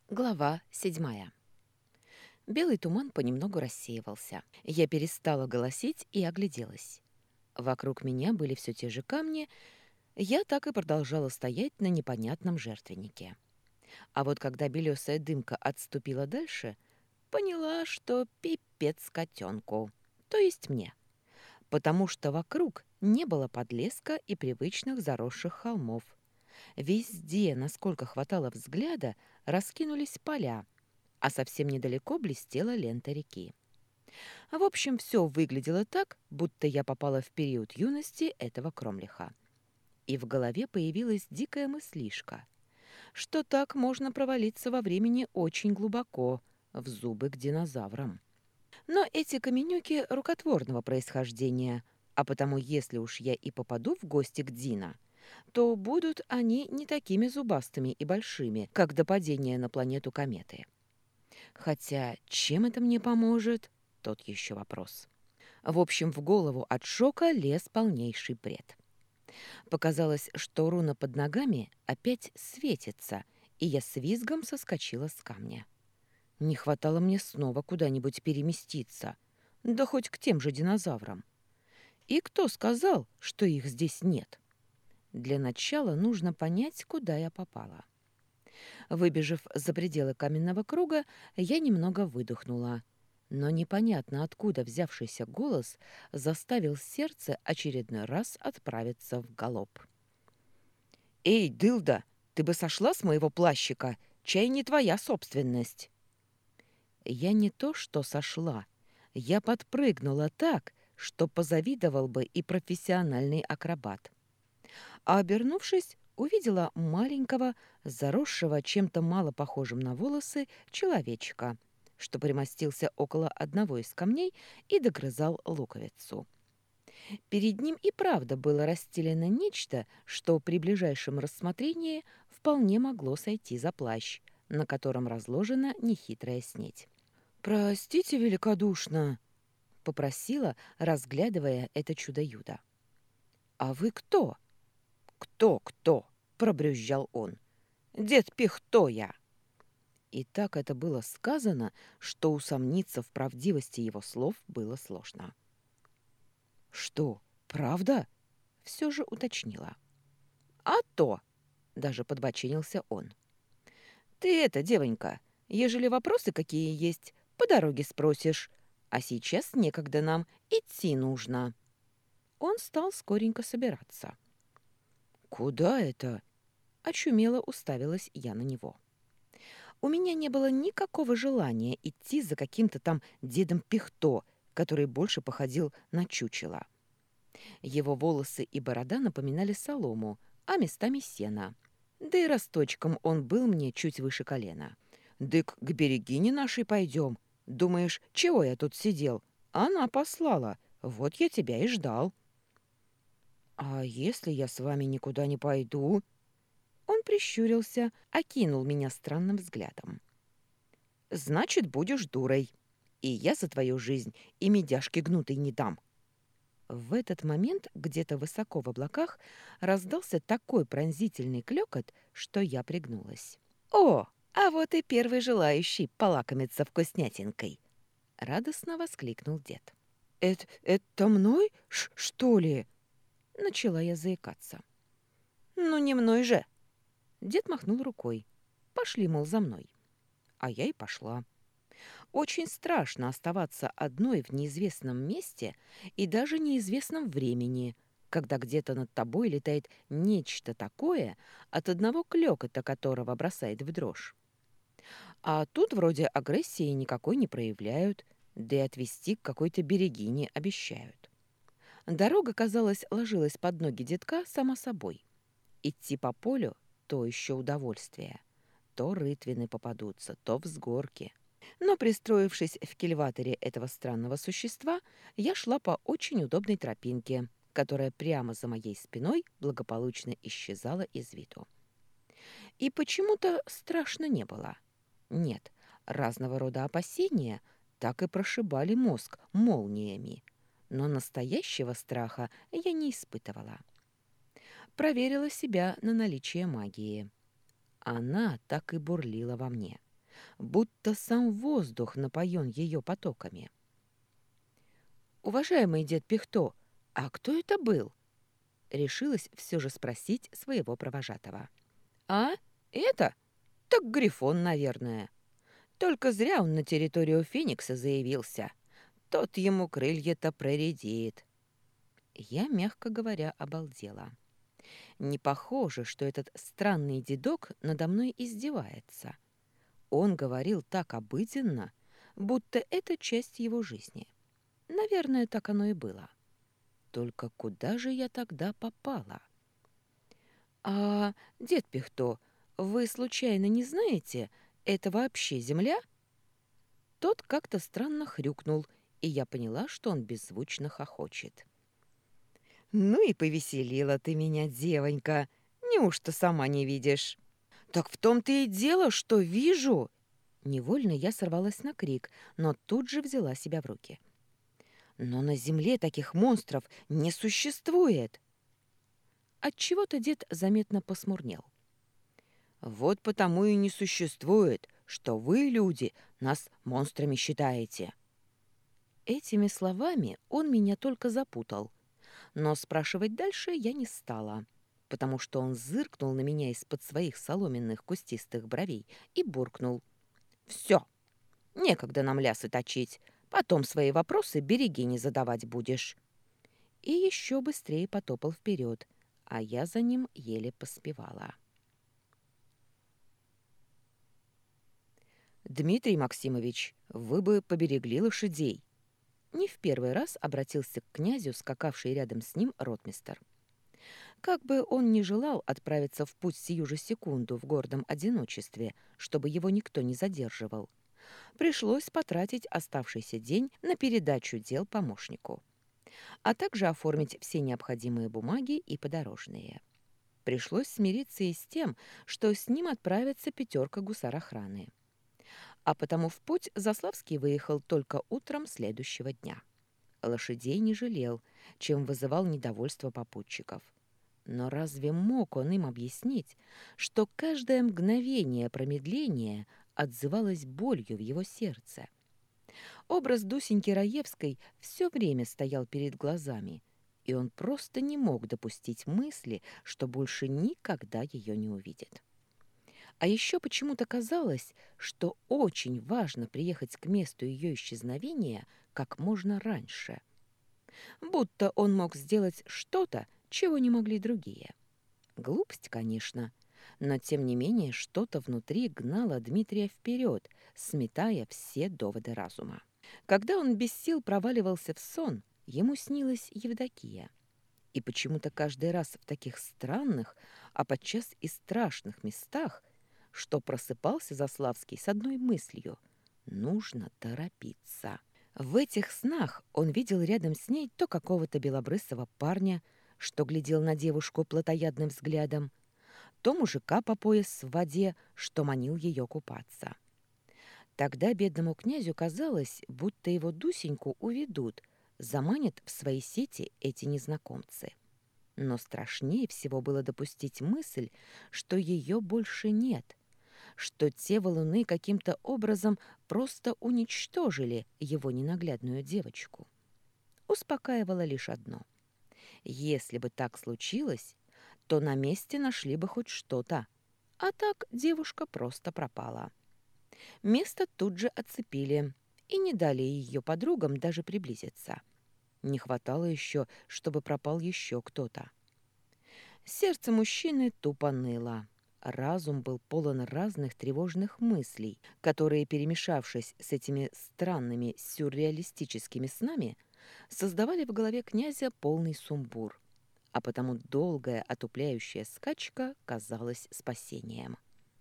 Глава 7. Белый туман понемногу рассеивался. Я перестала голосить и огляделась. Вокруг меня были все те же камни, я так и продолжала стоять на непонятном жертвеннике. А вот когда белесая дымка отступила дальше, поняла, что пипец котенку, то есть мне, потому что вокруг не было подлеска и привычных заросших холмов. Везде, насколько хватало взгляда, раскинулись поля, а совсем недалеко блестела лента реки. В общем, все выглядело так, будто я попала в период юности этого Кромлиха. И в голове появилась дикая мыслишка, что так можно провалиться во времени очень глубоко, в зубы к динозаврам. Но эти каменюки рукотворного происхождения, а потому если уж я и попаду в гости к Дина, то будут они не такими зубастыми и большими, как до падения на планету кометы. Хотя чем это мне поможет? Тот еще вопрос. В общем, в голову от шока лез полнейший бред. Показалось, что руна под ногами опять светится, и я с визгом соскочила с камня. Не хватало мне снова куда-нибудь переместиться, да хоть к тем же динозаврам. И кто сказал, что их здесь нет? Для начала нужно понять, куда я попала. Выбежав за пределы каменного круга, я немного выдохнула. Но непонятно откуда взявшийся голос заставил сердце очередной раз отправиться в галоп. «Эй, дылда, ты бы сошла с моего плащика? Чай не твоя собственность!» Я не то что сошла. Я подпрыгнула так, что позавидовал бы и профессиональный акробат. А обернувшись, увидела маленького, заросшего чем-то мало похожим на волосы человечка, что примостился около одного из камней и догрызал луковицу. Перед ним и правда было расстелено нечто, что при ближайшем рассмотрении вполне могло сойти за плащ, на котором разложена нехитрая снедь. «Простите великодушно», — попросила, разглядывая это чудо-юдо. «А вы кто?» «Кто-кто?» — пробрюзжал он. «Дед Пихтоя!» И так это было сказано, что усомниться в правдивости его слов было сложно. «Что, правда?» — все же уточнила. «А то!» — даже подбоченился он. «Ты это, девонька, ежели вопросы какие есть, по дороге спросишь. А сейчас некогда нам, идти нужно». Он стал скоренько собираться. «Куда это?» — очумело уставилась я на него. У меня не было никакого желания идти за каким-то там дедом Пихто, который больше походил на чучело. Его волосы и борода напоминали солому, а местами сено. Да и росточком он был мне чуть выше колена. «Дык, к берегине нашей пойдем. Думаешь, чего я тут сидел? Она послала. Вот я тебя и ждал». «А если я с вами никуда не пойду?» Он прищурился, окинул меня странным взглядом. «Значит, будешь дурой. И я за твою жизнь и медяшки гнутой не дам». В этот момент где-то высоко в облаках раздался такой пронзительный клёкот, что я пригнулась. «О, а вот и первый желающий полакомиться вкуснятинкой!» — радостно воскликнул дед. «Это мной, что ли?» — начала я заикаться. «Ну, не мной же!» Дед махнул рукой. «Пошли, мол, за мной». А я и пошла. Очень страшно оставаться одной в неизвестном месте и даже неизвестном времени, когда где-то над тобой летает нечто такое, от одного клёкота которого бросает в дрожь. А тут вроде агрессии никакой не проявляют, да и отвезти к какой-то берегине обещают. Дорога, казалось, ложилась под ноги детка сама собой. Идти по полю — то еще удовольствие. То рытвины попадутся, то взгорки. Но, пристроившись в кильваторе этого странного существа, я шла по очень удобной тропинке, которая прямо за моей спиной благополучно исчезала из виду. И почему-то страшно не было. Нет, разного рода опасения так и прошибали мозг молниями, но настоящего страха я не испытывала. Проверила себя на наличие магии. Она так и бурлила во мне. будто сам воздух напоен ее потоками. «Уважаемый дед Пихто, а кто это был?» Решилась все же спросить своего провожатого. «А? Это? Так Грифон, наверное. Только зря он на территорию Феникса заявился. Тот ему крылья-то проредит». Я, мягко говоря, обалдела. Не похоже, что этот странный дедок надо мной издевается. Он говорил так обыденно, будто это часть его жизни. Наверное, так оно и было. Только куда же я тогда попала? «А, дед Пихто, вы случайно не знаете, это вообще земля?» Тот как-то странно хрюкнул, и я поняла, что он беззвучно хохочет. «Ну и повеселила ты меня, девонька. Неужто сама не видишь?» «Так в том-то и дело, что вижу!» Невольно я сорвалась на крик, но тут же взяла себя в руки. «Но на земле таких монстров не существует!» Отчего-то дед заметно посмурнел. «Вот потому и не существует, что вы, люди, нас монстрами считаете». Этими словами он меня только запутал, но спрашивать дальше я не стала, потому что он зыркнул на меня из-под своих соломенных кустистых бровей и буркнул. «Все, некогда нам лясы точить, потом свои вопросы береги не задавать будешь». И еще быстрее потопал вперед, а я за ним еле поспевала. «Дмитрий Максимович, вы бы поберегли лошадей». Не в первый раз обратился к князю, скакавший рядом с ним ротмистр. Как бы он ни желал отправиться в путь сию же секунду в гордом одиночестве, чтобы его никто не задерживал, пришлось потратить оставшийся день на передачу дел помощнику, а также оформить все необходимые бумаги и подорожные. Пришлось смириться и с тем, что с ним отправится 5 гусар охраны. А потому в путь Заславский выехал только утром следующего дня. Лошадей не жалел, чем вызывал недовольство попутчиков. Но разве мог он им объяснить, что каждое мгновение промедления отзывалось болью в его сердце? Образ Дусеньки Раевской все время стоял перед глазами, и он просто не мог допустить мысли, что больше никогда ее не увидит. А еще почему-то казалось, что очень важно приехать к месту ее исчезновения как можно раньше. Будто он мог сделать что-то, чего не могли другие. Глупость, конечно, но тем не менее что-то внутри гнало Дмитрия вперед, сметая все доводы разума. Когда он без сил проваливался в сон, ему снилась Евдокия. И почему-то каждый раз в таких странных, а подчас и страшных местах, что просыпался Заславский с одной мыслью — нужно торопиться. В этих снах он видел рядом с ней то какого-то белобрысого парня, что глядел на девушку плотоядным взглядом, то мужика по пояс в воде, что манил ее купаться. Тогда бедному князю казалось, будто его Дусеньку уведут, заманят в свои сети эти незнакомцы. Но страшнее всего было допустить мысль, что ее больше нет, что те валуны каким-то образом просто уничтожили его ненаглядную девочку. Успокаивало лишь одно. Если бы так случилось, то на месте нашли бы хоть что-то, а так девушка просто пропала. Место тут же оцепили и не дали ее подругам даже приблизиться. Не хватало еще, чтобы пропал еще кто-то. Сердце мужчины тупо ныло. Разум был полон разных тревожных мыслей, которые, перемешавшись с этими странными сюрреалистическими снами, создавали в голове князя полный сумбур, а потому долгая отупляющая скачка казалась спасением.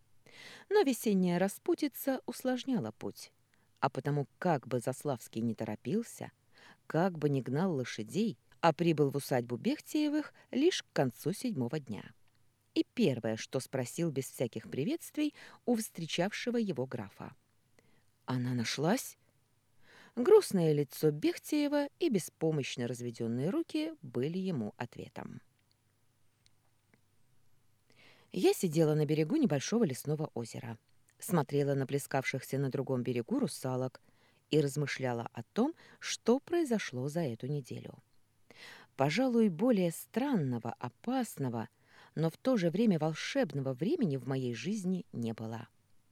Но весенняя распутица усложняла путь, а потому как бы Заславский не торопился, как бы ни гнал лошадей, а прибыл в усадьбу Бехтеевых лишь к концу 7-го дня. И первое, что спросил без всяких приветствий у встречавшего его графа. «Она нашлась?» Грустное лицо Бехтеева и беспомощно разведенные руки были ему ответом. Я сидела на берегу небольшого лесного озера. смотрела на плескавшихся на другом берегу русалок и размышляла о том, что произошло за эту неделю. Пожалуй, более странного, опасного, но в то же время волшебного времени в моей жизни не было.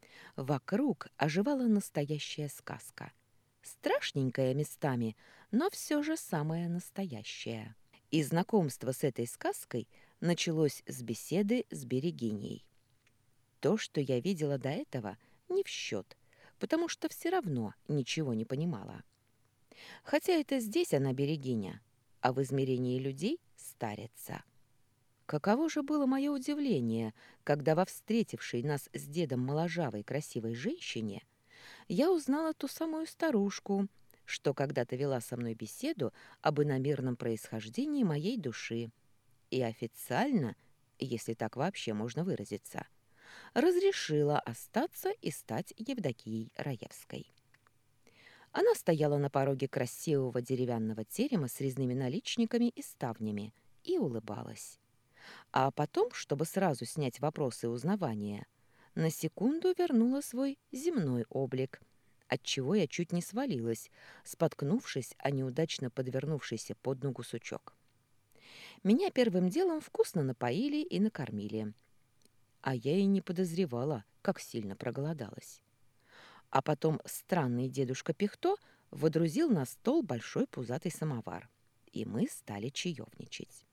Вокруг оживала настоящая сказка. Страшненькая местами, но все же самая настоящая. И знакомство с этой сказкой началось с беседы с Берегиней. То, что я видела до этого, не в счет, потому что все равно ничего не понимала. Хотя это здесь она Берегиня, а в измерении людей старится. Каково же было мое удивление, когда во встретившей нас с дедом моложавой красивой женщине я узнала ту самую старушку, что когда-то вела со мной беседу об иномерном происхождении моей души и официально, если так вообще можно выразиться, разрешила остаться и стать Евдокией Раевской. Она стояла на пороге красивого деревянного терема с резными наличниками и ставнями и улыбалась. А потом, чтобы сразу снять вопросы узнавания, на секунду вернула свой земной облик, отчего я чуть не свалилась, споткнувшись о неудачно подвернувшийся под ногу сучок. Меня первым делом вкусно напоили и накормили, а я и не подозревала, как сильно проголодалась. А потом странный дедушка Пихто водрузил на стол большой пузатый самовар, и мы стали чаевничать.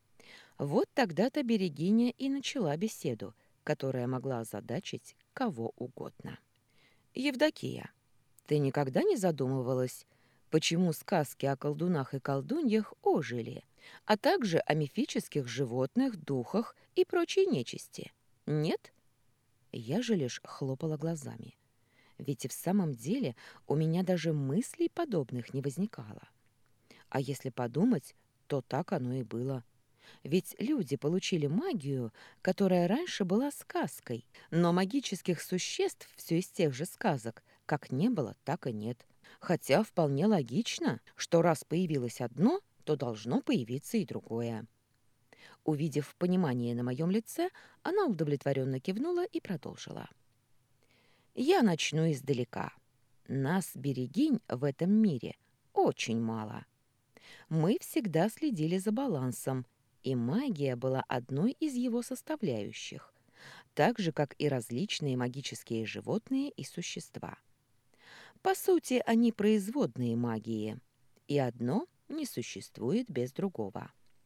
Вот тогда-то Берегиня и начала беседу, которая могла озадачить кого угодно. «Евдокия, ты никогда не задумывалась, почему сказки о колдунах и колдуньях ожили, а также о мифических животных, духах и прочей нечисти? Нет?» Я же лишь хлопала глазами. Ведь и в самом деле у меня даже мыслей подобных не возникало. А если подумать, то так оно и было. Ведь люди получили магию, которая раньше была сказкой, но магических существ все из тех же сказок как не было, так и нет. Хотя вполне логично, что раз появилось одно, то должно появиться и другое. Увидев понимание на моем лице, она удовлетворенно кивнула и продолжила. «Я начну издалека. Нас, берегинь, в этом мире очень мало. Мы всегда следили за балансом, и магия была одной из его составляющих, так же, как и различные магические животные и существа. По сути, они производные магии, и одно не существует без другого.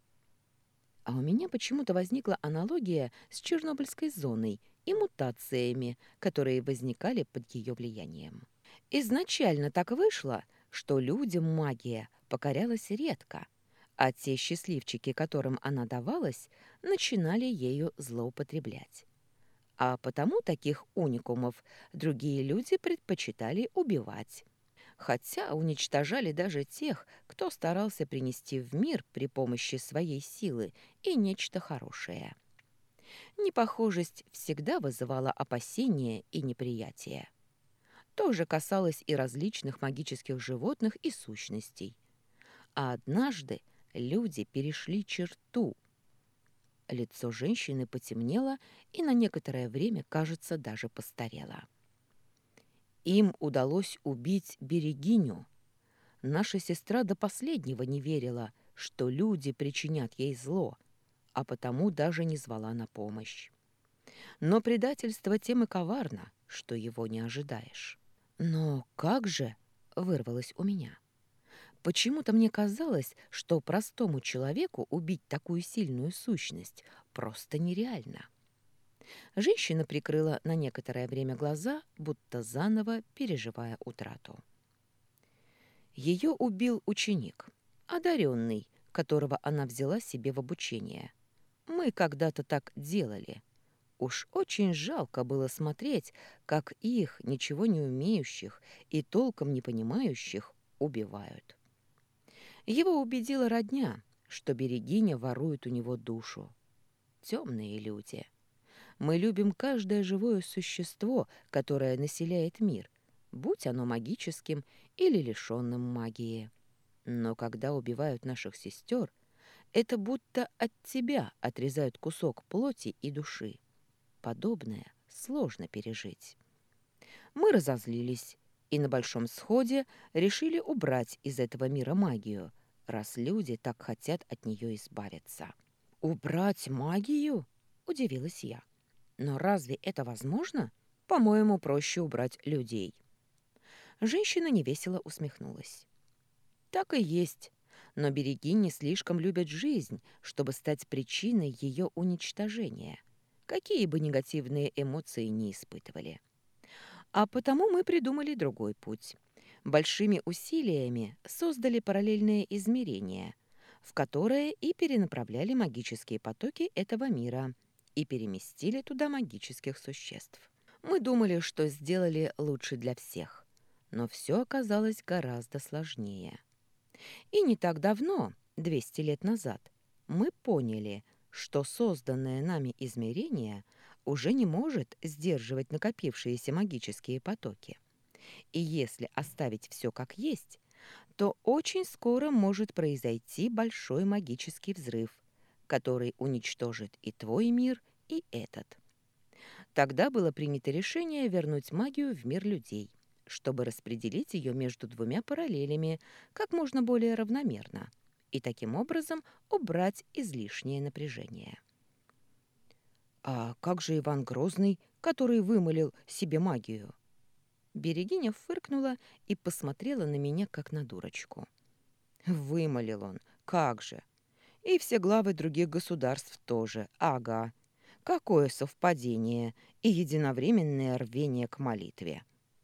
А у меня почему-то возникла аналогия с Чернобыльской зоной и мутациями, которые возникали под ее влиянием. Изначально так вышло, что людям магия покорялась редко, а те счастливчики, которым она давалась, начинали ею злоупотреблять. А потому таких уникумов другие люди предпочитали убивать. Хотя уничтожали даже тех, кто старался принести в мир при помощи своей силы и нечто хорошее. Непохожесть всегда вызывала опасения и неприятие. То же касалось и различных магических животных и сущностей. А однажды люди перешли черту. Лицо женщины потемнело и на некоторое время, кажется, даже постарело. Им удалось убить Берегиню. Наша сестра до последнего не верила, что люди причинят ей зло, а потому даже не звала на помощь. Но предательство тем и коварно, что его не ожидаешь. «Но как же?» — вырвалось у меня. Почему-то мне казалось, что простому человеку убить такую сильную сущность просто нереально. Женщина прикрыла на некоторое время глаза, будто заново переживая утрату. Ее убил ученик, одаренный, которого она взяла себе в обучение. Мы когда-то так делали. Уж очень жалко было смотреть, как их, ничего не умеющих и толком не понимающих, убивают. Его убедила родня, что Берегиня ворует у него душу. Темные люди. Мы любим каждое живое существо, которое населяет мир, будь оно магическим или лишенным магии. Но когда убивают наших сестер, это будто от тебя отрезают кусок плоти и души. Подобное сложно пережить. Мы разозлились и на большом сходе решили убрать из этого мира магию, раз люди так хотят от нее избавиться. «Убрать магию?» – удивилась я. «Но разве это возможно? По-моему, проще убрать людей». Женщина невесело усмехнулась. «Так и есть. Но береги не слишком любят жизнь, чтобы стать причиной ее уничтожения, какие бы негативные эмоции ни испытывали. А потому мы придумали другой путь. Большими усилиями создали параллельное измерение, в которое и перенаправляли магические потоки этого мира и переместили туда магических существ. Мы думали, что сделали лучше для всех, но все оказалось гораздо сложнее. И не так давно, 200 лет назад, мы поняли, что созданное нами измерение уже не может сдерживать накопившиеся магические потоки. И если оставить все как есть, то очень скоро может произойти большой магический взрыв, который уничтожит и твой мир, и этот. Тогда было принято решение вернуть магию в мир людей, чтобы распределить ее между двумя параллелями как можно более равномерно и таким образом убрать излишнее напряжение. «А как же Иван Грозный, который вымолил себе магию?» Берегиня фыркнула и посмотрела на меня, как на дурочку. «Вымолил он, как же! И все главы других государств тоже, ага. Какое совпадение и единовременное рвение к молитве!»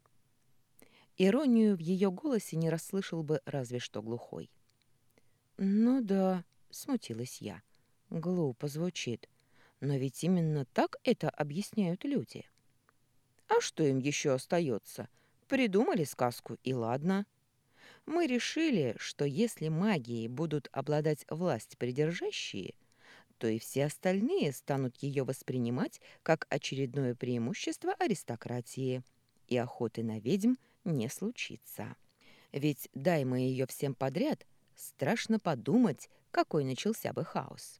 Иронию в ее голосе не расслышал бы разве что глухой. «Ну да», — смутилась я. «Глупо звучит. Но ведь именно так это объясняют люди». «А что им еще остается? Придумали сказку, и ладно. Мы решили, что если магией будут обладать власть придержащие, то и все остальные станут ее воспринимать как очередное преимущество аристократии, и охоты на ведьм не случится. Ведь дай мы ее всем подряд, страшно подумать, какой начался бы хаос.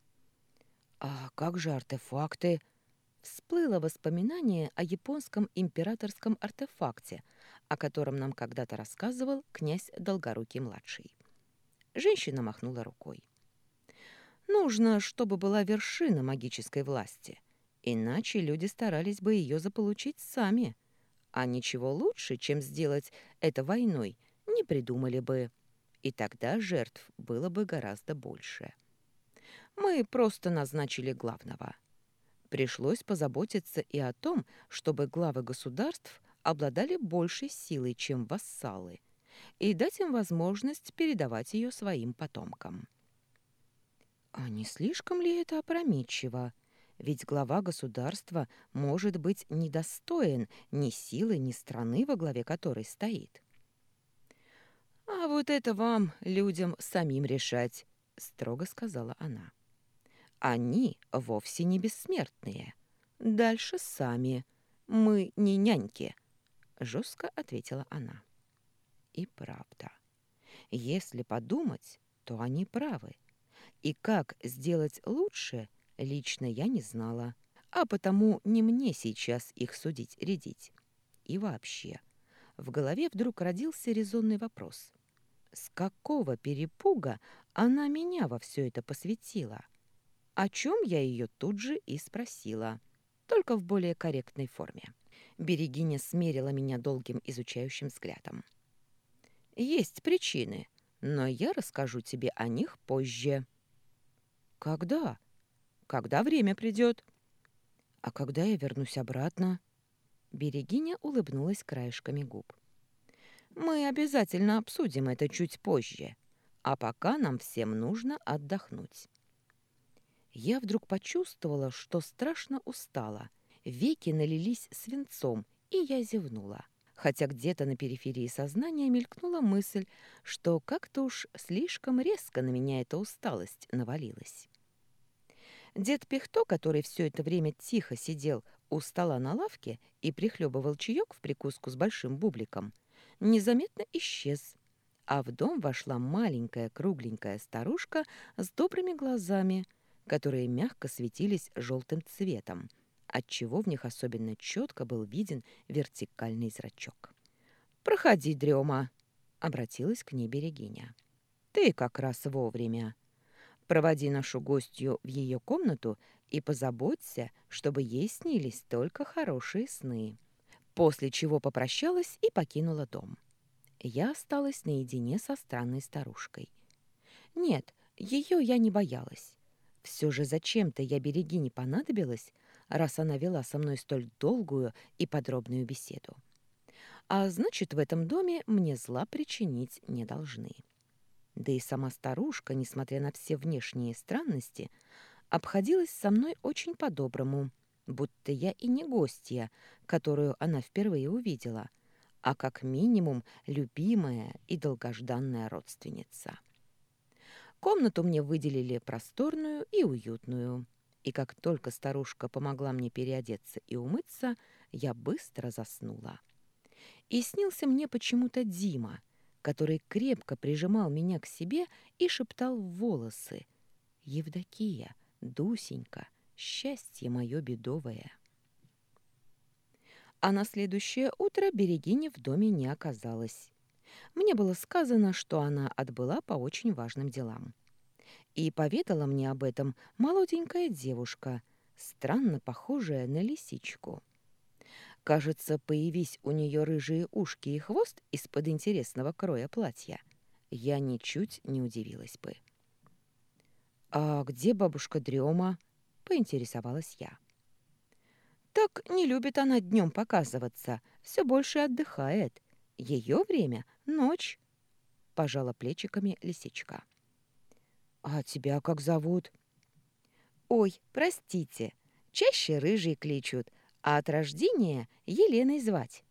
«А как же артефакты?» Всплыло воспоминание о японском императорском артефакте, о котором нам когда-то рассказывал князь Долгорукий-младший. Женщина махнула рукой. Нужно, чтобы была вершина магической власти, иначе люди старались бы ее заполучить сами, а ничего лучше, чем сделать это войной, не придумали бы, и тогда жертв было бы гораздо больше. Мы просто назначили главного. Пришлось позаботиться и о том, чтобы главы государств обладали большей силой, чем вассалы, и дать им возможность передавать ее своим потомкам. А не слишком ли это опрометчиво? Ведь глава государства может быть недостоин ни силы, ни страны, во главе которой стоит. «А вот это вам, людям, самим решать», — строго сказала она. «Они вовсе не бессмертные. Дальше сами. Мы не няньки», — жестко ответила она. И правда. Если подумать, то они правы. И как сделать лучше, лично я не знала, а потому не мне сейчас их судить-рядить. И вообще, в голове вдруг родился резонный вопрос. С какого перепуга она меня во все это посвятила? О чем я ее тут же и спросила, только в более корректной форме. Берегиня смерила меня долгим изучающим взглядом. «Есть причины, но я расскажу тебе о них позже». «Когда?» «Когда время придет». «А когда я вернусь обратно?» Берегиня улыбнулась краешками губ. «Мы обязательно обсудим это чуть позже, а пока нам всем нужно отдохнуть». Я вдруг почувствовала, что страшно устала. Веки налились свинцом, и я зевнула. Хотя где-то на периферии сознания мелькнула мысль, что как-то уж слишком резко на меня эта усталость навалилась. Дед Пихто, который все это время тихо сидел у стола на лавке и прихлебывал чаек в прикуску с большим бубликом, незаметно исчез, а в дом вошла маленькая кругленькая старушка с добрыми глазами, которые мягко светились желтым цветом, отчего в них особенно четко был виден вертикальный зрачок. «Проходи, Дрема», — обратилась к ней Берегиня. «Ты как раз вовремя. Проводи нашу гостью в ее комнату и позаботься, чтобы ей снились только хорошие сны». После чего попрощалась и покинула дом. Я осталась наедине со странной старушкой. Нет, ее я не боялась. Все же зачем-то я Берегине понадобилась, раз она вела со мной столь долгую и подробную беседу. А значит, в этом доме мне зла причинить не должны. Да и сама старушка, несмотря на все внешние странности, обходилась со мной очень по-доброму, будто я и не гостья, которую она впервые увидела, а как минимум любимая и долгожданная родственница. Комнату мне выделили просторную и уютную, и как только старушка помогла мне переодеться и умыться, я быстро заснула. И снился мне почему-то Дима, который крепко прижимал меня к себе и шептал в волосы: «Евдокия, Дусенька, счастье мое бедовое». А на следующее утро Берегини в доме не оказалось. Мне было сказано, что она отбыла по очень важным делам. И поведала мне об этом молоденькая девушка, странно похожая на лисичку. Кажется, появись у нее рыжие ушки и хвост из-под интересного кроя платья, я ничуть не удивилась бы. «А где бабушка Дрема?» — поинтересовалась я. «Так не любит она днем показываться, все больше отдыхает. Ее время — ночь», — пожала плечиками лисичка. «А тебя как зовут?» «Ой, простите, чаще рыжий кличут, а от рождения Еленой звать».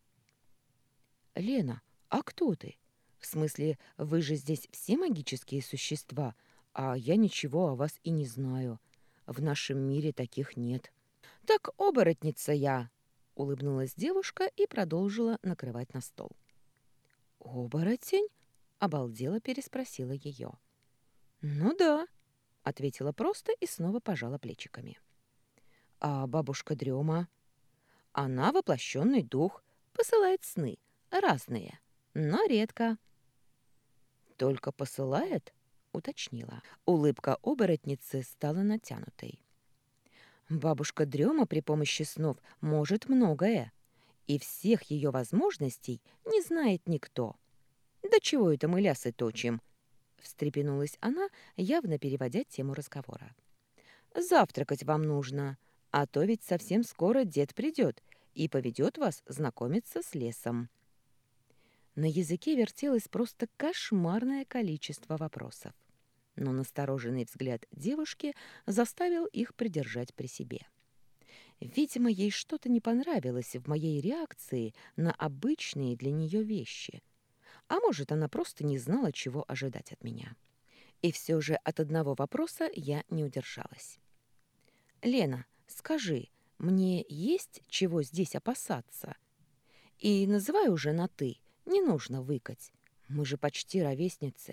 «Лена, а кто ты? В смысле, вы же здесь все магические существа, а я ничего о вас и не знаю. В нашем мире таких нет». «Так оборотница я», — улыбнулась девушка и продолжила накрывать на стол. «Оборотень?» — обалдела переспросила ее. «Ну да», — ответила просто и снова пожала плечиками. «А бабушка Дрема?» «Она воплощенный дух, посылает сны, разные, но редко». «Только посылает?» — уточнила. Улыбка оборотницы стала натянутой. «Бабушка Дрема при помощи снов может многое, и всех ее возможностей не знает никто. Да чего это мы лясы точим?» — встрепенулась она, явно переводя тему разговора. «Завтракать вам нужно, а то ведь совсем скоро дед придет и поведет вас знакомиться с лесом». На языке вертелось просто кошмарное количество вопросов, но настороженный взгляд девушки заставил их придержать при себе. Видимо, ей что-то не понравилось в моей реакции на обычные для нее вещи, а может, она просто не знала, чего ожидать от меня. И все же от одного вопроса я не удержалась. «Лена, скажи, мне есть чего здесь опасаться? И называй уже на «ты», не нужно выкать. Мы же почти ровесницы».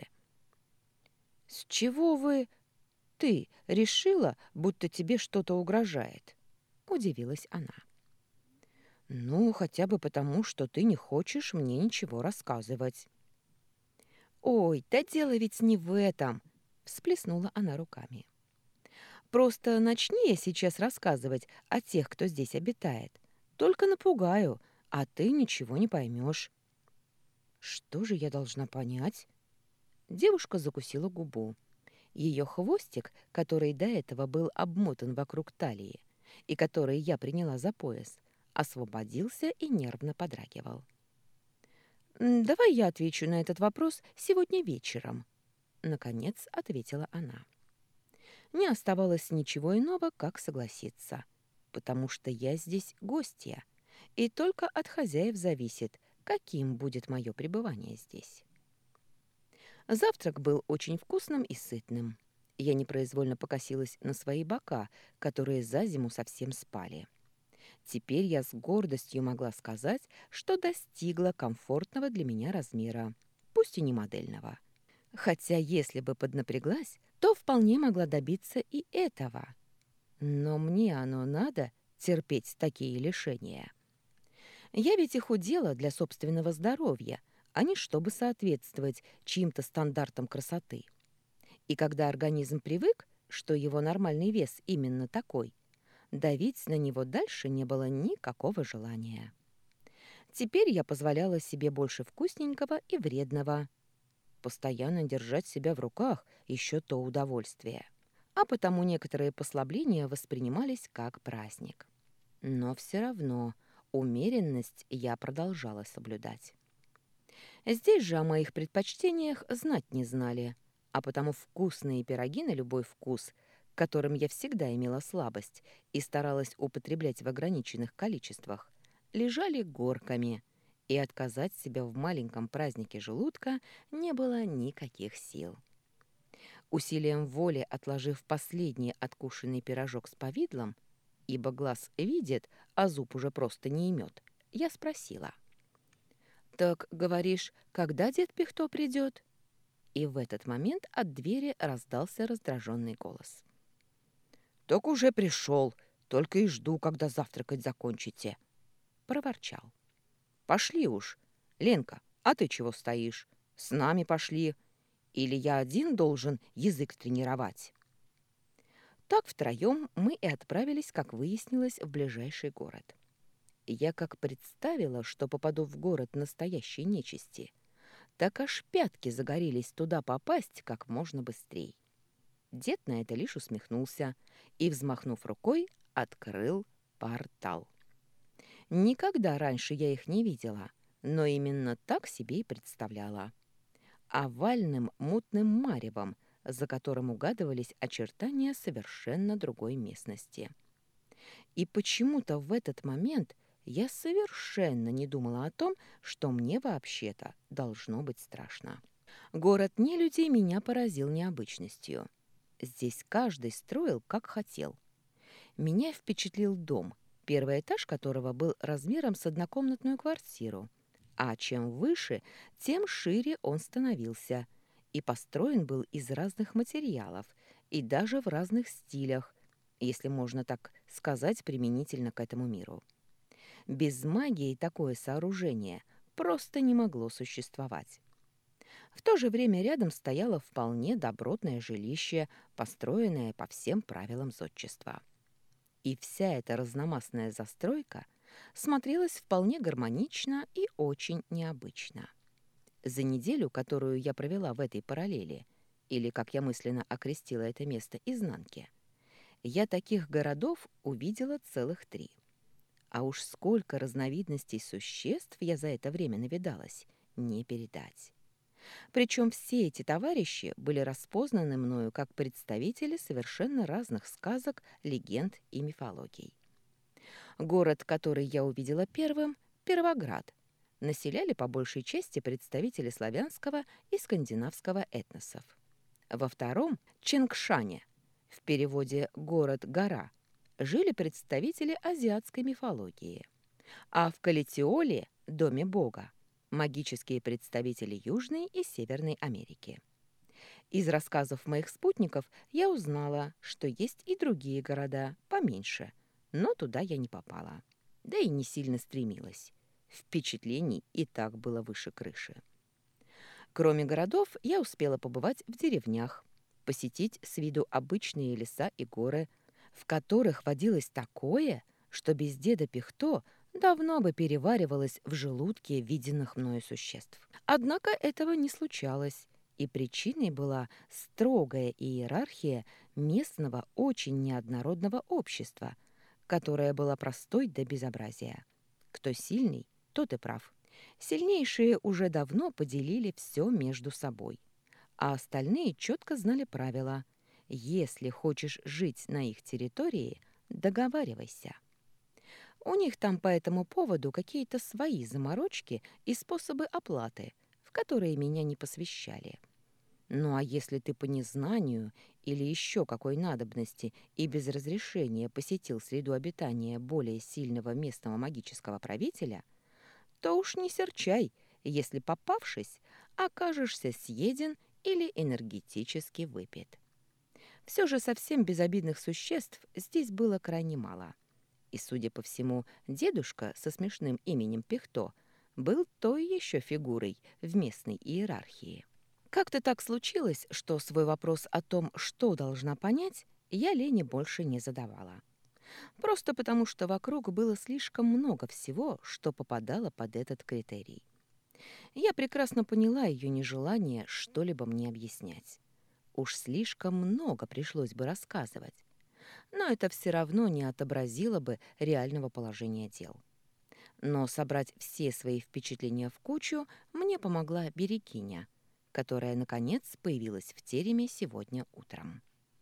«С чего вы... ты решила, будто тебе что-то угрожает?» — удивилась она. «Ну, хотя бы потому, что ты не хочешь мне ничего рассказывать». «Ой, да дело ведь не в этом!» — всплеснула она руками. «Просто начни я сейчас рассказывать о тех, кто здесь обитает. Только напугаю, а ты ничего не поймешь». «Что же я должна понять?» Девушка закусила губу. Ее хвостик, который до этого был обмотан вокруг талии и который я приняла за пояс, освободился и нервно подрагивал. «Давай я отвечу на этот вопрос сегодня вечером», — наконец ответила она. Не оставалось ничего иного, как согласиться, потому что я здесь гостья, и только от хозяев зависит, каким будет мое пребывание здесь. Завтрак был очень вкусным и сытным. Я непроизвольно покосилась на свои бока, которые за зиму совсем спали. Теперь я с гордостью могла сказать, что достигла комфортного для меня размера, пусть и не модельного. Хотя, если бы поднапряглась, то вполне могла добиться и этого. Но мне оно надо терпеть такие лишения. Я ведь и худела для собственного здоровья, а не чтобы соответствовать чьим-то стандартам красоты. И когда организм привык, что его нормальный вес именно такой, давить на него дальше не было никакого желания. Теперь я позволяла себе больше вкусненького и вредного. Постоянно держать себя в руках — еще то удовольствие. А потому некоторые послабления воспринимались как праздник. Но все равно умеренность я продолжала соблюдать. Здесь же о моих предпочтениях знать не знали, а потому вкусные пироги на любой вкус, к которым я всегда имела слабость и старалась употреблять в ограниченных количествах, лежали горками, и отказать себе в маленьком празднике желудка не было никаких сил. Усилием воли отложив последний откушенный пирожок с повидлом, ибо глаз видит, а зуб уже просто не имет, я спросила. «Так, говоришь, когда дед Пихто придет?» И в этот момент от двери раздался раздраженный голос. «Так уже пришел, только и жду, когда завтракать закончите», — проворчал. «Пошли уж. Ленка, а ты чего стоишь? С нами пошли. Или я один должен язык тренировать?» Так втроем мы и отправились, как выяснилось, в ближайший город. Я как представила, что попаду в город настоящей нечисти, так аж пятки загорелись туда попасть как можно быстрей. Дед на это лишь усмехнулся и, взмахнув рукой, открыл портал. Никогда раньше я их не видела, но именно так себе и представляла. Овальным мутным маревом, за которым угадывались очертания совершенно другой местности. И почему-то в этот момент я совершенно не думала о том, что мне вообще-то должно быть страшно. Город нелюдей меня поразил необычностью. Здесь каждый строил, как хотел. Меня впечатлил дом, первый этаж которого был размером с однокомнатную квартиру, а чем выше, тем шире он становился, и построен был из разных материалов и даже в разных стилях, если можно так сказать применительно к этому миру. Без магии такое сооружение просто не могло существовать. В то же время рядом стояло вполне добротное жилище, построенное по всем правилам зодчества. И вся эта разномастная застройка смотрелась вполне гармонично и очень необычно. За неделю, которую я провела в этой параллели, или, как я мысленно окрестила это место, изнанке, я таких городов увидела целых 3. А уж сколько разновидностей существ я за это время навидалась, не передать. Причем все эти товарищи были распознаны мною как представители совершенно разных сказок, легенд и мифологий. Город, который я увидела первым, Первоград, населяли по большей части представители славянского и скандинавского этносов. Во втором, Чангшане, в переводе «город-гора», жили представители азиатской мифологии. А в Калитиоле, доме бога, магические представители Южной и Северной Америки. Из рассказов моих спутников я узнала, что есть и другие города, поменьше, но туда я не попала. Да и не сильно стремилась. Впечатлений и так было выше крыши. Кроме городов, я успела побывать в деревнях, посетить с виду обычные леса и горы, в которых водилось такое, что без деда Пихто давно бы переваривалось в желудке виденных мною существ. Однако этого не случалось, и причиной была строгая иерархия местного очень неоднородного общества, которое было простой до безобразия. Кто сильный, тот и прав. Сильнейшие уже давно поделили все между собой, а остальные четко знали правила. Если хочешь жить на их территории, договаривайся. У них там по этому поводу какие-то свои заморочки и способы оплаты, в которые меня не посвящали. Ну а если ты по незнанию или еще какой надобности и без разрешения посетил среду обитания более сильного местного магического правителя, то уж не серчай, если, попавшись, окажешься съеден или энергетически выпит. Все же совсем безобидных существ здесь было крайне мало. И, судя по всему, дедушка со смешным именем Пихто был той еще фигурой в местной иерархии. Как-то так случилось, что свой вопрос о том, что должна понять, я Лене больше не задавала. Просто потому, что вокруг было слишком много всего, что попадало под этот критерий. Я прекрасно поняла ее нежелание что-либо мне объяснять. Уж слишком много пришлось бы рассказывать. Но это все равно не отобразило бы реального положения дел. Но собрать все свои впечатления в кучу мне помогла Берегиня, которая, наконец, появилась в тереме сегодня утром.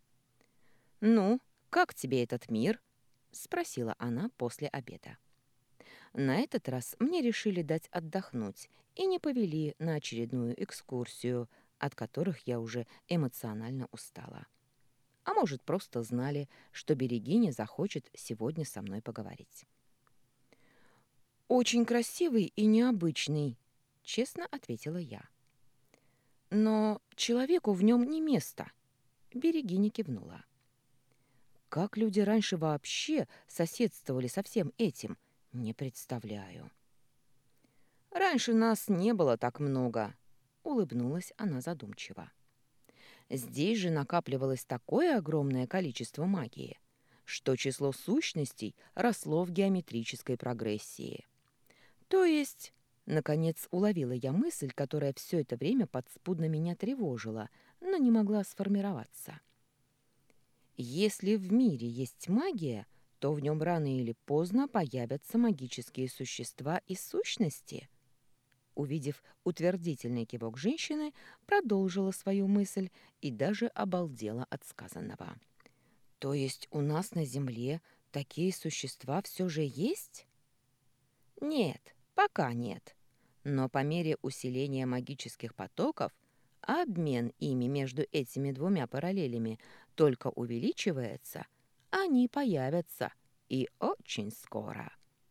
«Ну, как тебе этот мир?» — спросила она после обеда. На этот раз мне решили дать отдохнуть и не повели на очередную экскурсию, от которых я уже эмоционально устала. А может, просто знали, что Берегиня захочет сегодня со мной поговорить. «Очень красивый и необычный», — честно ответила я. «Но человеку в нем не место», — Берегиня кивнула. «Как люди раньше вообще соседствовали со всем этим, не представляю». «Раньше нас не было так много», — улыбнулась она задумчиво. «Здесь же накапливалось такое огромное количество магии, что число сущностей росло в геометрической прогрессии. То есть, наконец, уловила я мысль, которая все это время подспудно меня тревожила, но не могла сформироваться. Если в мире есть магия, то в нем рано или поздно появятся магические существа и сущности. Увидев утвердительный кивок женщины, продолжила свою мысль и даже обалдела от сказанного. То есть у нас на Земле такие существа все же есть? Нет, пока нет. Но по мере усиления магических потоков обмен ими между этими двумя параллелями только увеличивается, они появятся и очень скоро.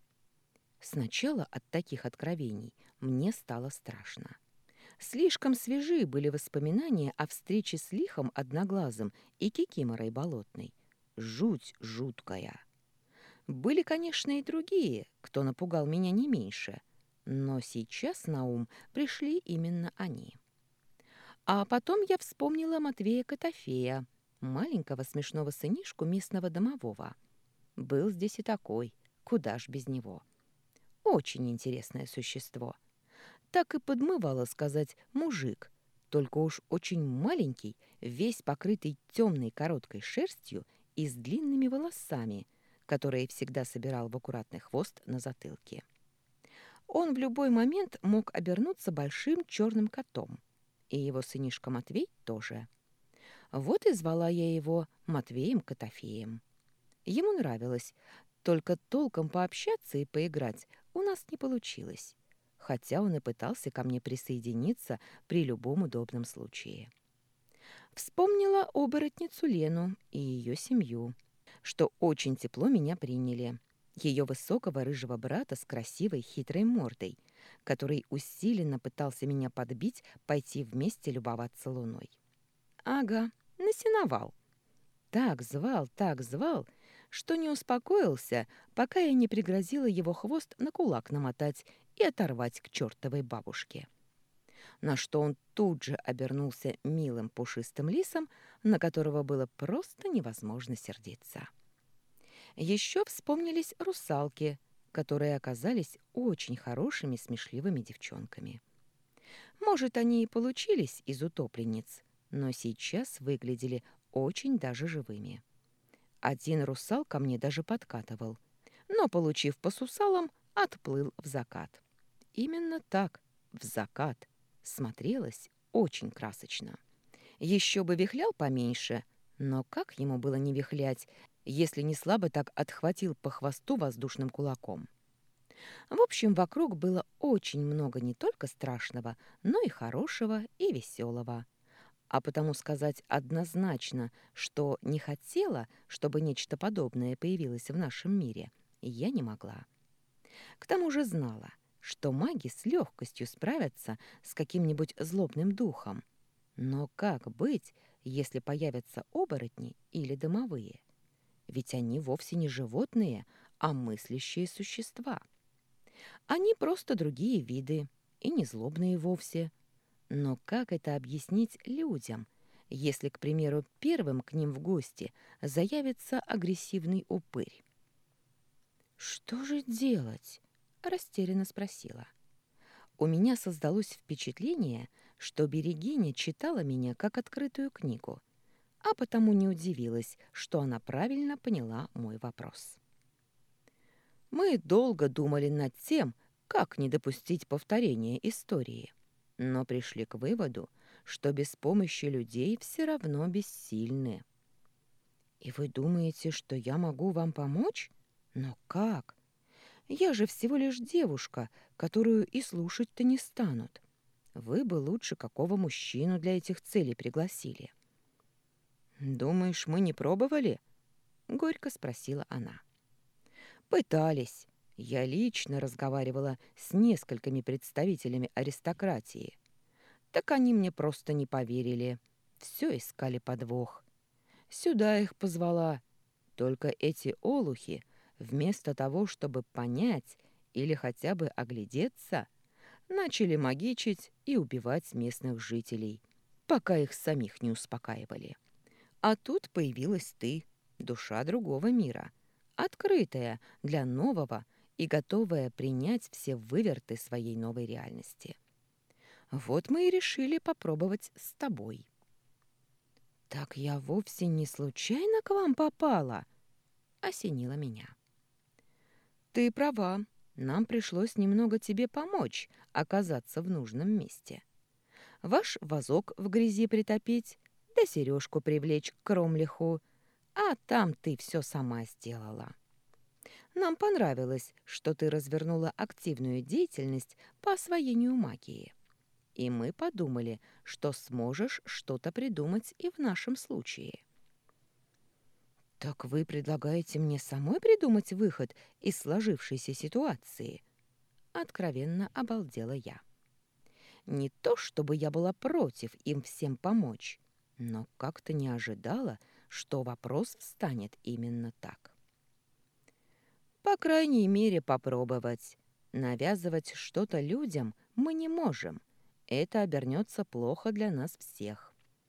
Сначала от таких откровений мне стало страшно. Слишком свежи были воспоминания о встрече с Лихом Одноглазым и Кикиморой Болотной. Жуть жуткая. Были, конечно, и другие, кто напугал меня не меньше, но сейчас на ум пришли именно они. А потом я вспомнила Матвея Котофея, маленького смешного сынишку местного домового. Был здесь и такой, куда ж без него. Очень интересное существо. Так и подмывало сказать «мужик», только уж очень маленький, весь покрытый темной короткой шерстью и с длинными волосами, которые всегда собирал в аккуратный хвост на затылке. Он в любой момент мог обернуться большим черным котом, и его сынишка Матвей тоже. Вот и звала я его Матвеем Котофеем. Ему нравилось, только толком пообщаться и поиграть у нас не получилось, хотя он и пытался ко мне присоединиться при любом удобном случае. Вспомнила оборотницу Лену и ее семью, что очень тепло меня приняли. Ее высокого рыжего брата с красивой хитрой мордой, который усиленно пытался меня подбить пойти вместе любоваться луной. Ага, насиновал. Так звал, что не успокоился, пока я не пригрозила его хвост на кулак намотать и оторвать к чертовой бабушке. На что он тут же обернулся милым пушистым лисом, на которого было просто невозможно сердиться. Еще вспомнились русалки, которые оказались очень хорошими смешливыми девчонками. Может, они и получились из утопленниц, но сейчас выглядели очень даже живыми. Один русал ко мне даже подкатывал, но, получив по сусалам, отплыл в закат. Именно так, в закат. Смотрелось очень красочно. Еще бы вихлял поменьше, но как ему было не вихлять, если не слабо так отхватил по хвосту воздушным кулаком? В общем, вокруг было очень много не только страшного, но и хорошего и веселого. А потому сказать однозначно, что не хотела, чтобы нечто подобное появилось в нашем мире, я не могла. К тому же знала, что маги с легкостью справятся с каким-нибудь злобным духом. Но как быть, если появятся оборотни или домовые? Ведь они вовсе не животные, а мыслящие существа. Они просто другие виды и не злобные вовсе. Но как это объяснить людям, если, к примеру, первым к ним в гости заявится агрессивный упырь? «Что же делать?» — растерянно спросила. У меня создалось впечатление, что Берегиня читала меня как открытую книгу, а потому не удивилась, что она правильно поняла мой вопрос. Мы долго думали над тем, как не допустить повторения истории, но пришли к выводу, что без помощи людей все равно бессильны. «И вы думаете, что я могу вам помочь? Но как? Я же всего лишь девушка, которую и слушать-то не станут. Вы бы лучше какого мужчину для этих целей пригласили». «Думаешь, мы не пробовали?» — горько спросила она. «Пытались. Я лично разговаривала с несколькими представителями аристократии. Так они мне просто не поверили. Все искали подвох. Сюда их позвала. Только эти олухи, вместо того, чтобы понять или хотя бы оглядеться, начали магичить и убивать местных жителей, пока их самих не успокаивали. А тут появилась ты, душа другого мира, открытая для нового и готовая принять все выверты своей новой реальности. Вот мы и решили попробовать с тобой. «Так я вовсе не случайно к вам попала?» — осенила меня. «Ты права. Нам пришлось немного тебе помочь оказаться в нужном месте. Ваш вазок в грязи притопить, да сережку привлечь к кромлиху, а там ты все сама сделала. Нам понравилось, что ты развернула активную деятельность по освоению магии. И мы подумали, что сможешь что-то придумать и в нашем случае». «Так вы предлагаете мне самой придумать выход из сложившейся ситуации?» Откровенно обалдела я. Не то чтобы я была против им всем помочь, но как-то не ожидала, что вопрос встанет именно так. По крайней мере, попробовать. Навязывать что-то людям мы не можем. Это обернется плохо для нас всех.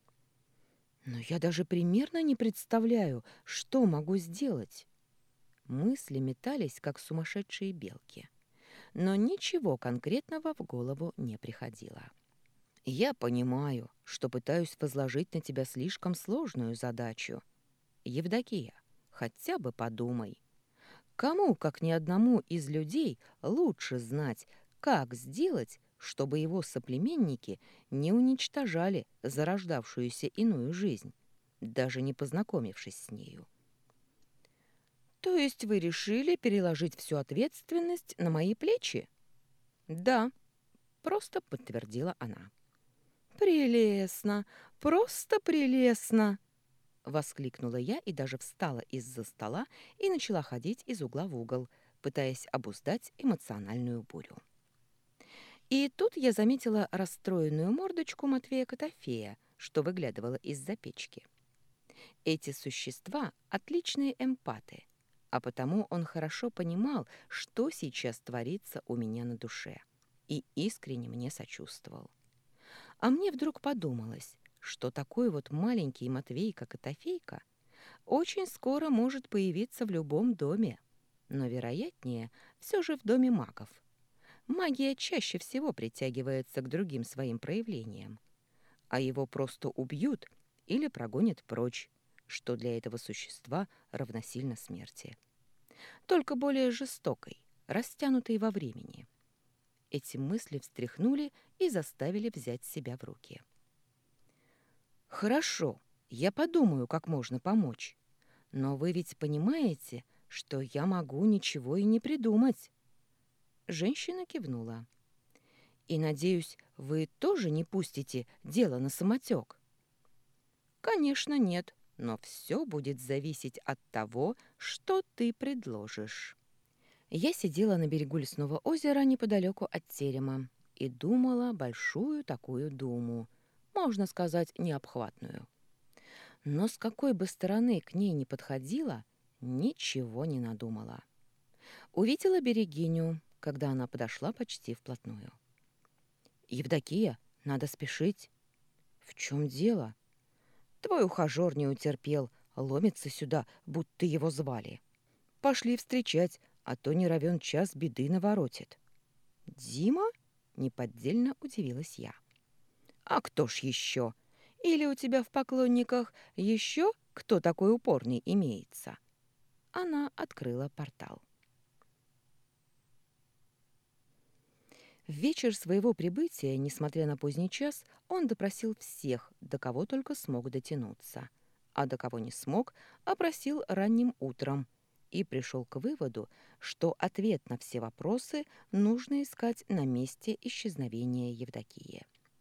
Но я даже примерно не представляю, что могу сделать. Мысли метались, как сумасшедшие белки. Но ничего конкретного в голову не приходило. Я понимаю, что пытаюсь возложить на тебя слишком сложную задачу. Евдокия, хотя бы подумай. Кому, как ни одному из людей, лучше знать, как сделать, чтобы его соплеменники не уничтожали зарождавшуюся иную жизнь, даже не познакомившись с нею? То есть вы решили переложить всю ответственность на мои плечи? Да, просто подтвердила она. Прелестно, просто прелестно, воскликнула я и даже встала из-за стола и начала ходить из угла в угол, пытаясь обуздать эмоциональную бурю. И тут я заметила расстроенную мордочку Матвея Котофея, что выглядывала из-за печки. Эти существа — отличные эмпаты, а потому он хорошо понимал, что сейчас творится у меня на душе, и искренне мне сочувствовал. А мне вдруг подумалось, что такой вот маленький Матвейка-Котофейка очень скоро может появиться в любом доме, но, вероятнее, все же в доме магов. Магия чаще всего притягивается к другим своим проявлениям, а его просто убьют или прогонят прочь, что для этого существа равносильно смерти. Только более жестокой, растянутой во времени. Эти мысли встряхнули и заставили взять себя в руки. «Хорошо, я подумаю, как можно помочь. Но вы ведь понимаете, что я могу ничего и не придумать?» Женщина кивнула. «И, надеюсь, вы тоже не пустите дело на самотек?» «Конечно, нет, но все будет зависеть от того, что ты предложишь». Я сидела на берегу лесного озера неподалеку от терема и думала большую такую думу, можно сказать, необхватную. Но с какой бы стороны к ней ни подходила, ничего не надумала. Увидела Берегиню, когда она подошла почти вплотную. «Евдокия, надо спешить». «В чем дело?» «Твой ухажер не утерпел, ломится сюда, будто его звали. Пошли встречать, а то не равен час беды наворотит». «Дима?» — неподдельно удивилась я. «А кто ж еще? Или у тебя в поклонниках еще кто такой упорный имеется?» Она открыла портал. В вечер своего прибытия, несмотря на поздний час, он допросил всех, до кого только смог дотянуться. А до кого не смог, опросил ранним утром и пришел к выводу, что ответ на все вопросы нужно искать на месте исчезновения Евдокии.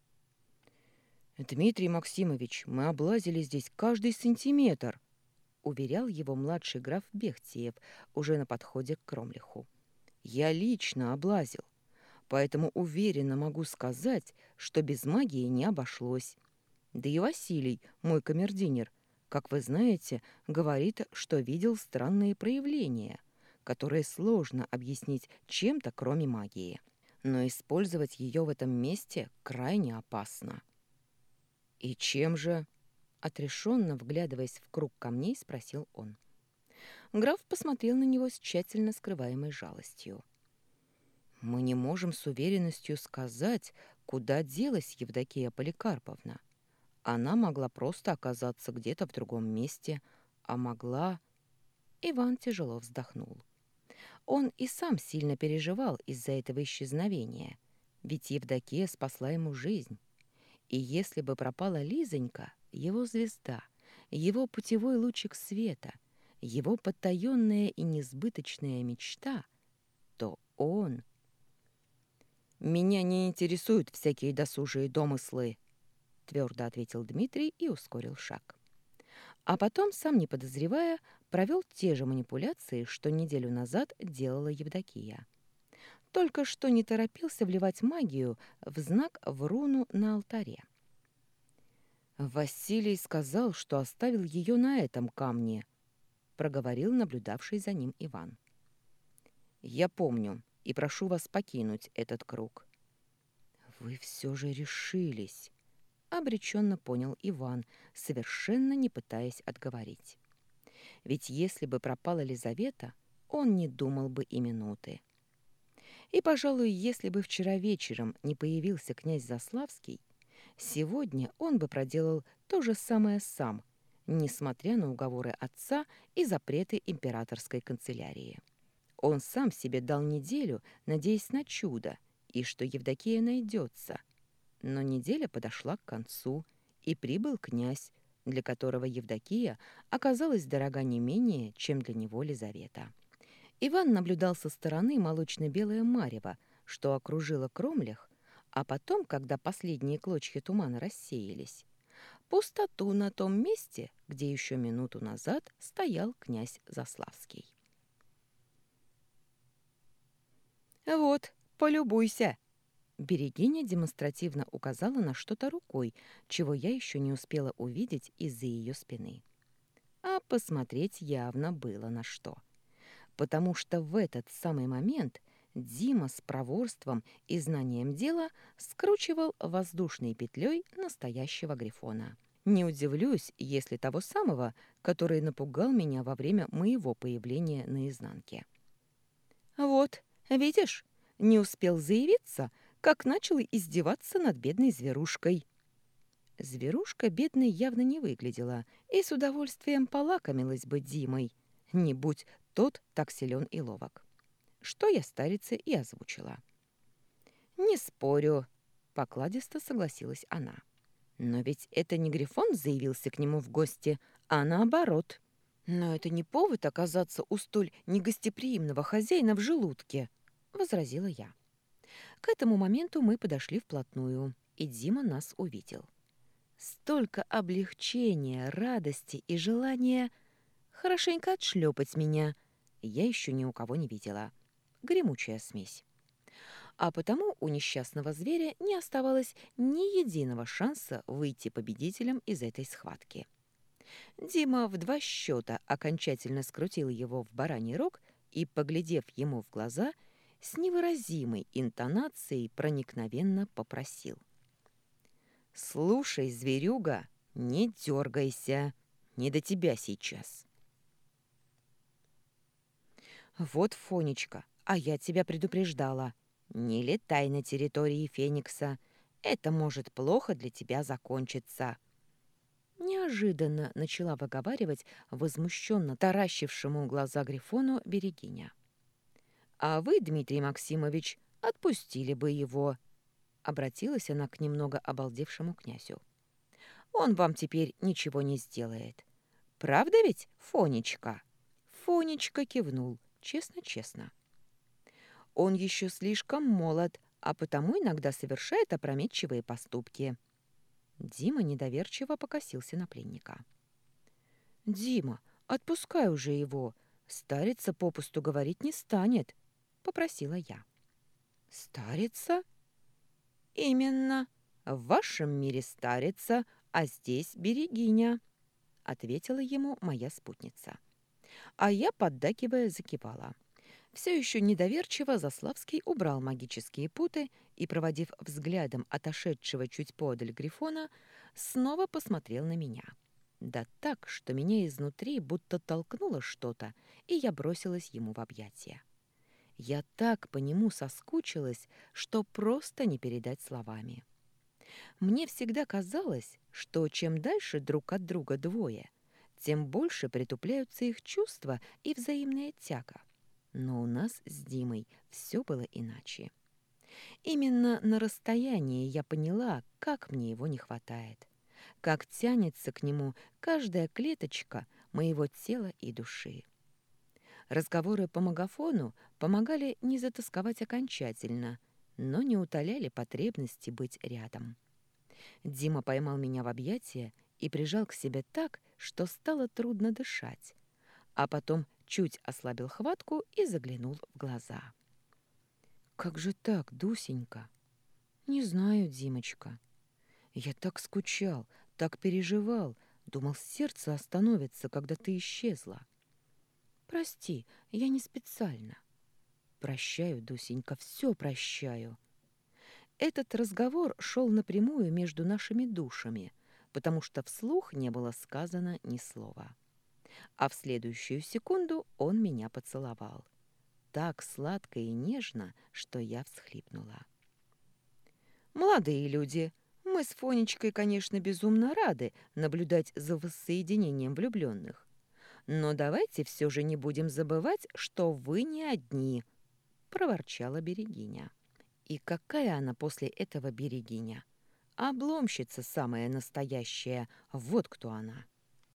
«Дмитрий Максимович, мы облазили здесь каждый сантиметр», уверял его младший граф Бехтиев уже на подходе к Кромлиху. «Я лично облазил. Поэтому уверенно могу сказать, что без магии не обошлось. Да и Василий, мой камердинер, как вы знаете, говорит, что видел странные проявления, которые сложно объяснить чем-то, кроме магии. Но использовать ее в этом месте крайне опасно». «И чем же?» — отрешенно вглядываясь в круг камней, спросил он. Граф посмотрел на него с тщательно скрываемой жалостью. «Мы не можем с уверенностью сказать, куда делась Евдокия Поликарповна. Она могла просто оказаться где-то в другом месте, а могла...» Иван тяжело вздохнул. Он и сам сильно переживал из-за этого исчезновения, ведь Евдокия спасла ему жизнь. И если бы пропала Лизонька, его звезда, его путевой лучик света, его потаенная и несбыточная мечта, то он... «Меня не интересуют всякие досужие домыслы», — твердо ответил Дмитрий и ускорил шаг. А потом, сам не подозревая, провел те же манипуляции, что неделю назад делала Евдокия. Только что не торопился вливать магию в знак в руну на алтаре. «Василий сказал, что оставил ее на этом камне», — проговорил наблюдавший за ним Иван. «Я помню и прошу вас покинуть этот круг». «Вы все же решились», — обреченно понял Иван, совершенно не пытаясь отговорить. Ведь если бы пропала Лизавета, он не думал бы и минуты. И, пожалуй, если бы вчера вечером не появился князь Заславский, сегодня он бы проделал то же самое сам, несмотря на уговоры отца и запреты императорской канцелярии. Он сам себе дал неделю, надеясь на чудо, и что Евдокия найдется. Но неделя подошла к концу, и прибыл князь, для которого Евдокия оказалась дорога не менее, чем для него Лизавета. Иван наблюдал со стороны молочно-белое марево, что окружило Кромлях, а потом, когда последние клочья тумана рассеялись, пустоту на том месте, где еще минуту назад стоял князь Заславский. «Вот, полюбуйся!» Берегиня демонстративно указала на что-то рукой, чего я еще не успела увидеть из-за ее спины. А посмотреть явно было на что. Потому что в этот самый момент Дима с проворством и знанием дела скручивал воздушной петлей настоящего грифона. Не удивлюсь, если того самого, который напугал меня во время моего появления на изнанке. «Вот, видишь, не успел заявиться, как начал издеваться над бедной зверушкой». Зверушка бедной явно не выглядела и с удовольствием полакомилась бы Димой, не будь тот так силен и ловок. Что я старице и озвучила. «Не спорю», — покладисто согласилась она. «Но ведь это не Грифон заявился к нему в гости, а наоборот. Но это не повод оказаться у столь негостеприимного хозяина в желудке», — возразила я. К этому моменту мы подошли вплотную, и Дима нас увидел. Столько облегчения, радости и желания хорошенько отшлепать меня я еще ни у кого не видела. Гремучая смесь. А потому у несчастного зверя не оставалось ни единого шанса выйти победителем из этой схватки. Дима в 2 счета окончательно скрутил его в бараний рог и, поглядев ему в глаза, с невыразимой интонацией проникновенно попросил. «Слушай, зверюга, не дергайся, не до тебя сейчас». «Вот, Фонечка, а я тебя предупреждала. Не летай на территории Феникса. Это может плохо для тебя закончиться». Неожиданно начала выговаривать возмущенно таращившему глаза Грифону Берегиня. «А вы, Дмитрий Максимович, отпустили бы его», — обратилась она к немного обалдевшему князю. «Он вам теперь ничего не сделает. Правда ведь, Фонечка?» Фонечка кивнул, честно-честно. «Он еще слишком молод, а потому иногда совершает опрометчивые поступки». Дима недоверчиво покосился на пленника. «Дима, отпускай уже его. Старица попусту говорить не станет», — попросила я. «Старица?» «Именно. В вашем мире старица, а здесь берегиня», — ответила ему моя спутница. А я, поддакивая, закивала. Все еще недоверчиво Заславский убрал магические путы и, проводив взглядом отошедшего чуть подаль Грифона, снова посмотрел на меня. Да так, что меня изнутри будто толкнуло что-то, и я бросилась ему в объятия. Я так по нему соскучилась, что просто не передать словами. Мне всегда казалось, что чем дальше друг от друга двое, тем больше притупляются их чувства и взаимная тяга. Но у нас с Димой все было иначе. Именно на расстоянии я поняла, как мне его не хватает, как тянется к нему каждая клеточка моего тела и души. Разговоры по магафону помогали не затосковать окончательно, но не утоляли потребности быть рядом. Дима поймал меня в объятия и прижал к себе так, что стало трудно дышать, а потом чуть ослабил хватку и заглянул в глаза. «Как же так, Дусенька?» «Не знаю, Димочка. Я так скучал, так переживал, думал, сердце остановится, когда ты исчезла. Прости, я не специально». «Прощаю, Дусенька, все прощаю». Этот разговор шел напрямую между нашими душами, потому что вслух не было сказано ни слова. А в следующую секунду он меня поцеловал. Так сладко и нежно, что я всхлипнула. «Молодые люди, мы с Фонечкой, конечно, безумно рады наблюдать за воссоединением влюбленных. Но давайте все же не будем забывать, что вы не одни», — проворчала Берегиня. И какая она после этого Берегиня? Обломщица самая настоящая, вот кто она.